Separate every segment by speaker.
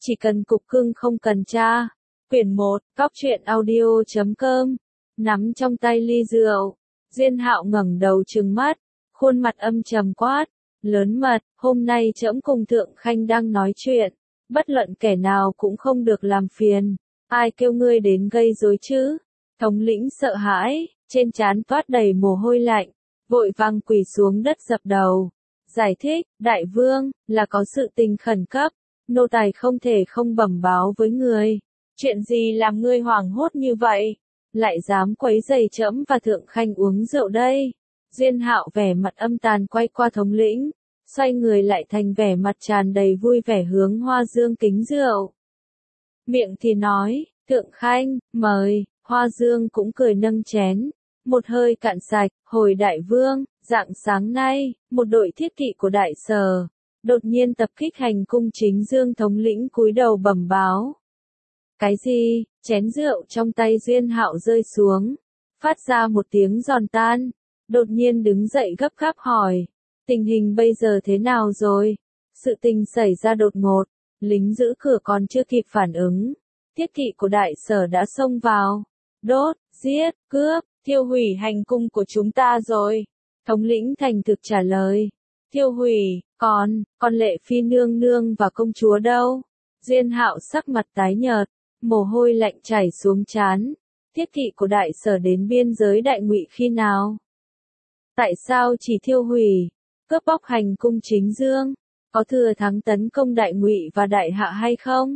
Speaker 1: Chỉ cần cục cưng không cần cha. Quyển 1, Cóc truyện audio.com. Nắm trong tay ly rượu, Diên Hạo ngẩng đầu trừng mắt, khuôn mặt âm trầm quát, lớn mật, hôm nay trẫm cùng Thượng Khanh đang nói chuyện, bất luận kẻ nào cũng không được làm phiền, ai kêu ngươi đến gây rối chứ? Thống lĩnh sợ hãi, trên trán toát đầy mồ hôi lạnh, vội vàng quỳ xuống đất dập đầu, giải thích, đại vương, là có sự tình khẩn cấp, nô tài không thể không bẩm báo với người. Chuyện gì làm ngươi hoảng hốt như vậy? Lại dám quấy rầy trẫm và Thượng Khanh uống rượu đây? Diên Hạo vẻ mặt âm tàn quay qua thống lĩnh, xoay người lại thành vẻ mặt tràn đầy vui vẻ hướng Hoa Dương kính rượu. Miệng thì nói, Thượng Khanh, mời, Hoa Dương cũng cười nâng chén, một hơi cạn sạch, hồi đại vương, rạng sáng nay, một đội thiết kỵ của đại sở, đột nhiên tập kích hành cung chính dương thống lĩnh cúi đầu bẩm báo. Cái gì? Chén rượu trong tay Diên Hạo rơi xuống, phát ra một tiếng giòn tan, đột nhiên đứng dậy gấp gáp hỏi, tình hình bây giờ thế nào rồi? Sự tình xảy ra đột ngột, lính giữ cửa còn chưa kịp phản ứng, thiết kỵ của đại sở đã xông vào, đốt, giết, cướp, thiêu hủy hành cung của chúng ta rồi. Thống lĩnh thành thực trả lời, thiêu hủy, còn Lệ Phi nương nương và công chúa đâu? Diên Hạo sắc mặt tái nhợt, mồ hôi lạnh chảy xuống trán. Thiết kỵ của đại sở đến biên giới Đại Ngụy khi nào? Tại sao chỉ thiêu hủy, cướp bóc hành cung chính dương? Có thừa thắng tấn công Đại Ngụy và Đại Hạ hay không?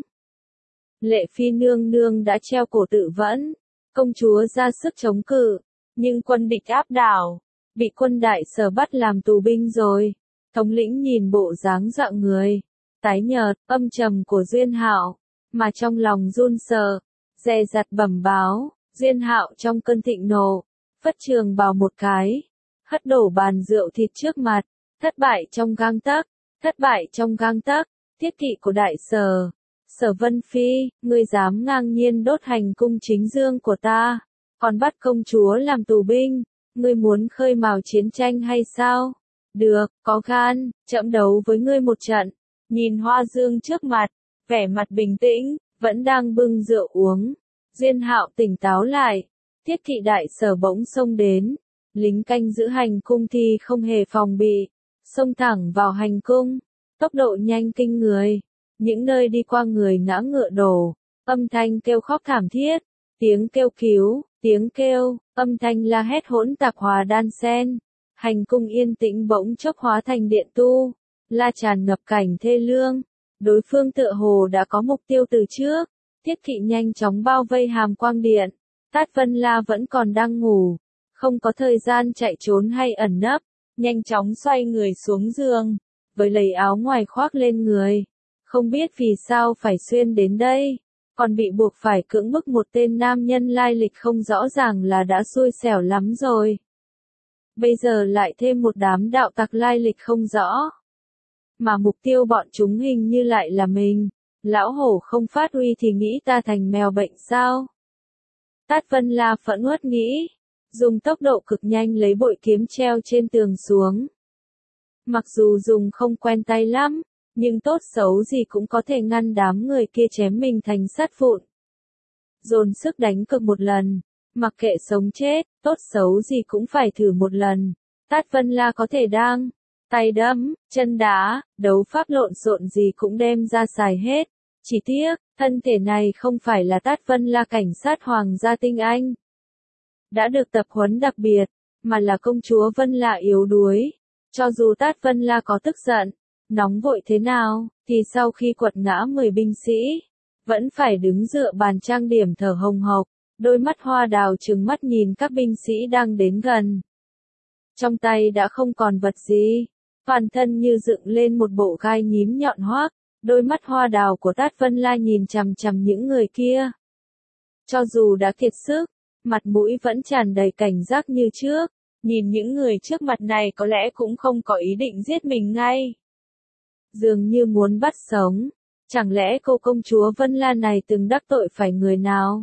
Speaker 1: Lệ Phi nương nương đã treo cổ tự vẫn, công chúa ra sức chống cự, nhưng quân địch áp đảo, bị quân đại sở bắt làm tù binh rồi. Thống lĩnh nhìn bộ dáng dọa người, tái nhợt, âm trầm của Diên Hạo, mà trong lòng run sợ, dè dặt bẩm báo. Diên Hạo trong cơn thịnh nộ, phất trường bào một cái, hất đổ bàn rượu thịt trước mặt, thất bại trong gang tấc, thất bại trong gang tấc, thiết kỵ của đại sở. Sở Vân Phi, ngươi dám ngang nhiên đốt hành cung chính dương của ta, còn bắt công chúa làm tù binh, ngươi muốn khơi mào chiến tranh hay sao? Được, có gan, trẫm đấu với ngươi một trận. Nhìn Hoa Dương trước mặt, vẻ mặt bình tĩnh, vẫn đang bưng rượu uống. Diên Hạo tỉnh táo lại, thiết kỵ đại sở bỗng xông đến, lính canh giữ hành cung thì không hề phòng bị, xông thẳng vào hành cung, tốc độ nhanh kinh người. Những nơi đi qua người ngã ngựa đổ, âm thanh kêu khóc thảm thiết, tiếng kêu cứu, tiếng kêu, âm thanh la hét hỗn tạp hòa đan xen. Hành cung yên tĩnh bỗng chốc hóa thành điện tu, la tràn ngập cảnh thê lương. Đối phương tựa hồ đã có mục tiêu từ trước, thiết kỵ nhanh chóng bao vây Hàm Quang Điện. Tát Vân La vẫn còn đang ngủ, không có thời gian chạy trốn hay ẩn nấp, nhanh chóng xoay người xuống giường, với lấy áo ngoài khoác lên người. Không biết vì sao phải xuyên đến đây, còn bị buộc phải cưỡng bức một tên nam nhân lai lịch không rõ ràng là đã xui xẻo lắm rồi. Bây giờ lại thêm một đám đạo tặc lai lịch không rõ. Mà mục tiêu bọn chúng hình như lại là mình. Lão hổ không phát uy thì nghĩ ta thành mèo bệnh sao? Tát Vân La phẫn uất nghĩ, dùng tốc độ cực nhanh lấy bội kiếm treo trên tường xuống. Mặc dù dùng không quen tay lắm, nhưng tốt xấu gì cũng có thể ngăn đám người kia chém mình thành sắt vụn. Dồn sức đánh cược một lần, mặc kệ sống chết, tốt xấu gì cũng phải thử một lần. Tát Vân La có thể đang, tay đấm, chân đá, đấu pháp lộn xộn gì cũng đem ra xài hết. Chỉ tiếc, thân thể này không phải là Tát Vân La cảnh sát hoàng gia tinh anh. Đã được tập huấn đặc biệt, mà là công chúa Vân La yếu đuối. Cho dù Tát Vân La có tức giận, nóng vội thế nào, thì sau khi quật ngã 10 binh sĩ, vẫn phải đứng dựa bàn trang điểm thở hồng hộc, đôi mắt hoa đào trừng mắt nhìn các binh sĩ đang đến gần. Trong tay đã không còn vật gì, toàn thân như dựng lên một bộ gai nhím nhọn hoác, đôi mắt hoa đào của Tát Vân La nhìn chằm chằm những người kia. Cho dù đã kiệt sức, mặt mũi vẫn tràn đầy cảnh giác như trước, nhìn những người trước mặt này có lẽ cũng không có ý định giết mình ngay. Dường như muốn bắt sống, chẳng lẽ cô công chúa Vân La này từng đắc tội phải người nào?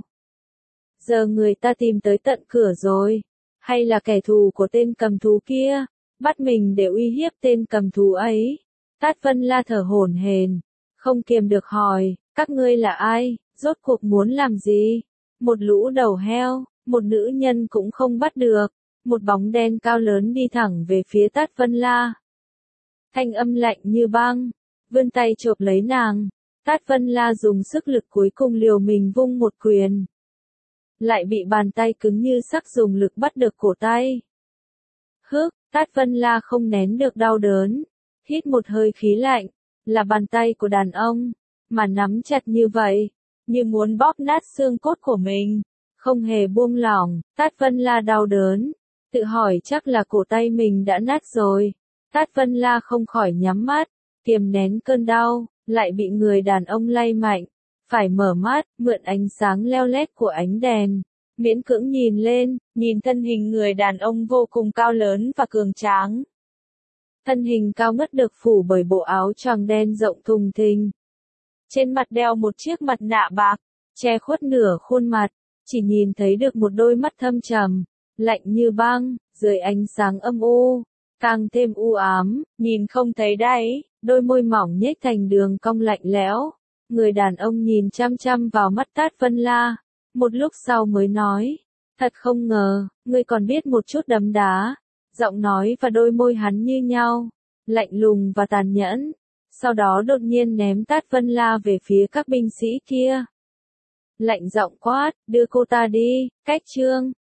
Speaker 1: Giờ người ta tìm tới tận cửa rồi, hay là kẻ thù của tên cầm thú kia, bắt mình để uy hiếp tên cầm thú ấy? Tát Vân La thở hổn hển, không kiềm được hỏi, Các ngươi là ai, rốt cuộc muốn làm gì? Một lũ đầu heo, một nữ nhân cũng không bắt được, một bóng đen cao lớn đi thẳng về phía Tát Vân La. Thanh âm lạnh như băng, vươn tay chộp lấy nàng. Tát Vân La dùng sức lực cuối cùng liều mình vung một quyền. Lại bị bàn tay cứng như sắt dùng lực bắt được cổ tay. Tát Vân La không nén được đau đớn, hít một hơi khí lạnh, là bàn tay của đàn ông, mà nắm chặt như vậy, như muốn bóp nát xương cốt của mình, không hề buông lỏng. Tát Vân La đau đớn, tự hỏi chắc là cổ tay mình đã nát rồi. Tát Vân La không khỏi nhắm mắt, kiềm nén cơn đau, lại bị người đàn ông lay mạnh, phải mở mắt, mượn ánh sáng leo lét của ánh đèn, miễn cưỡng nhìn lên, nhìn thân hình người đàn ông vô cùng cao lớn và cường tráng. Thân hình cao ngất được phủ bởi bộ áo choàng đen rộng thùng thình. Trên mặt đeo một chiếc mặt nạ bạc, che khuất nửa khuôn mặt, chỉ nhìn thấy được một đôi mắt thâm trầm, lạnh như băng, dưới ánh sáng âm u, càng thêm u ám, nhìn không thấy đáy, đôi môi mỏng nhếch thành đường cong lạnh lẽo. Người đàn ông nhìn chăm chăm vào mắt Tát Vân La, một lúc sau mới nói, thật không ngờ, ngươi còn biết một chút đấm đá. Giọng nói và đôi môi hắn như nhau, lạnh lùng và tàn nhẫn, sau đó đột nhiên ném Tát Vân La về phía các binh sĩ kia. Lạnh giọng quát, đưa cô ta đi, cách trương.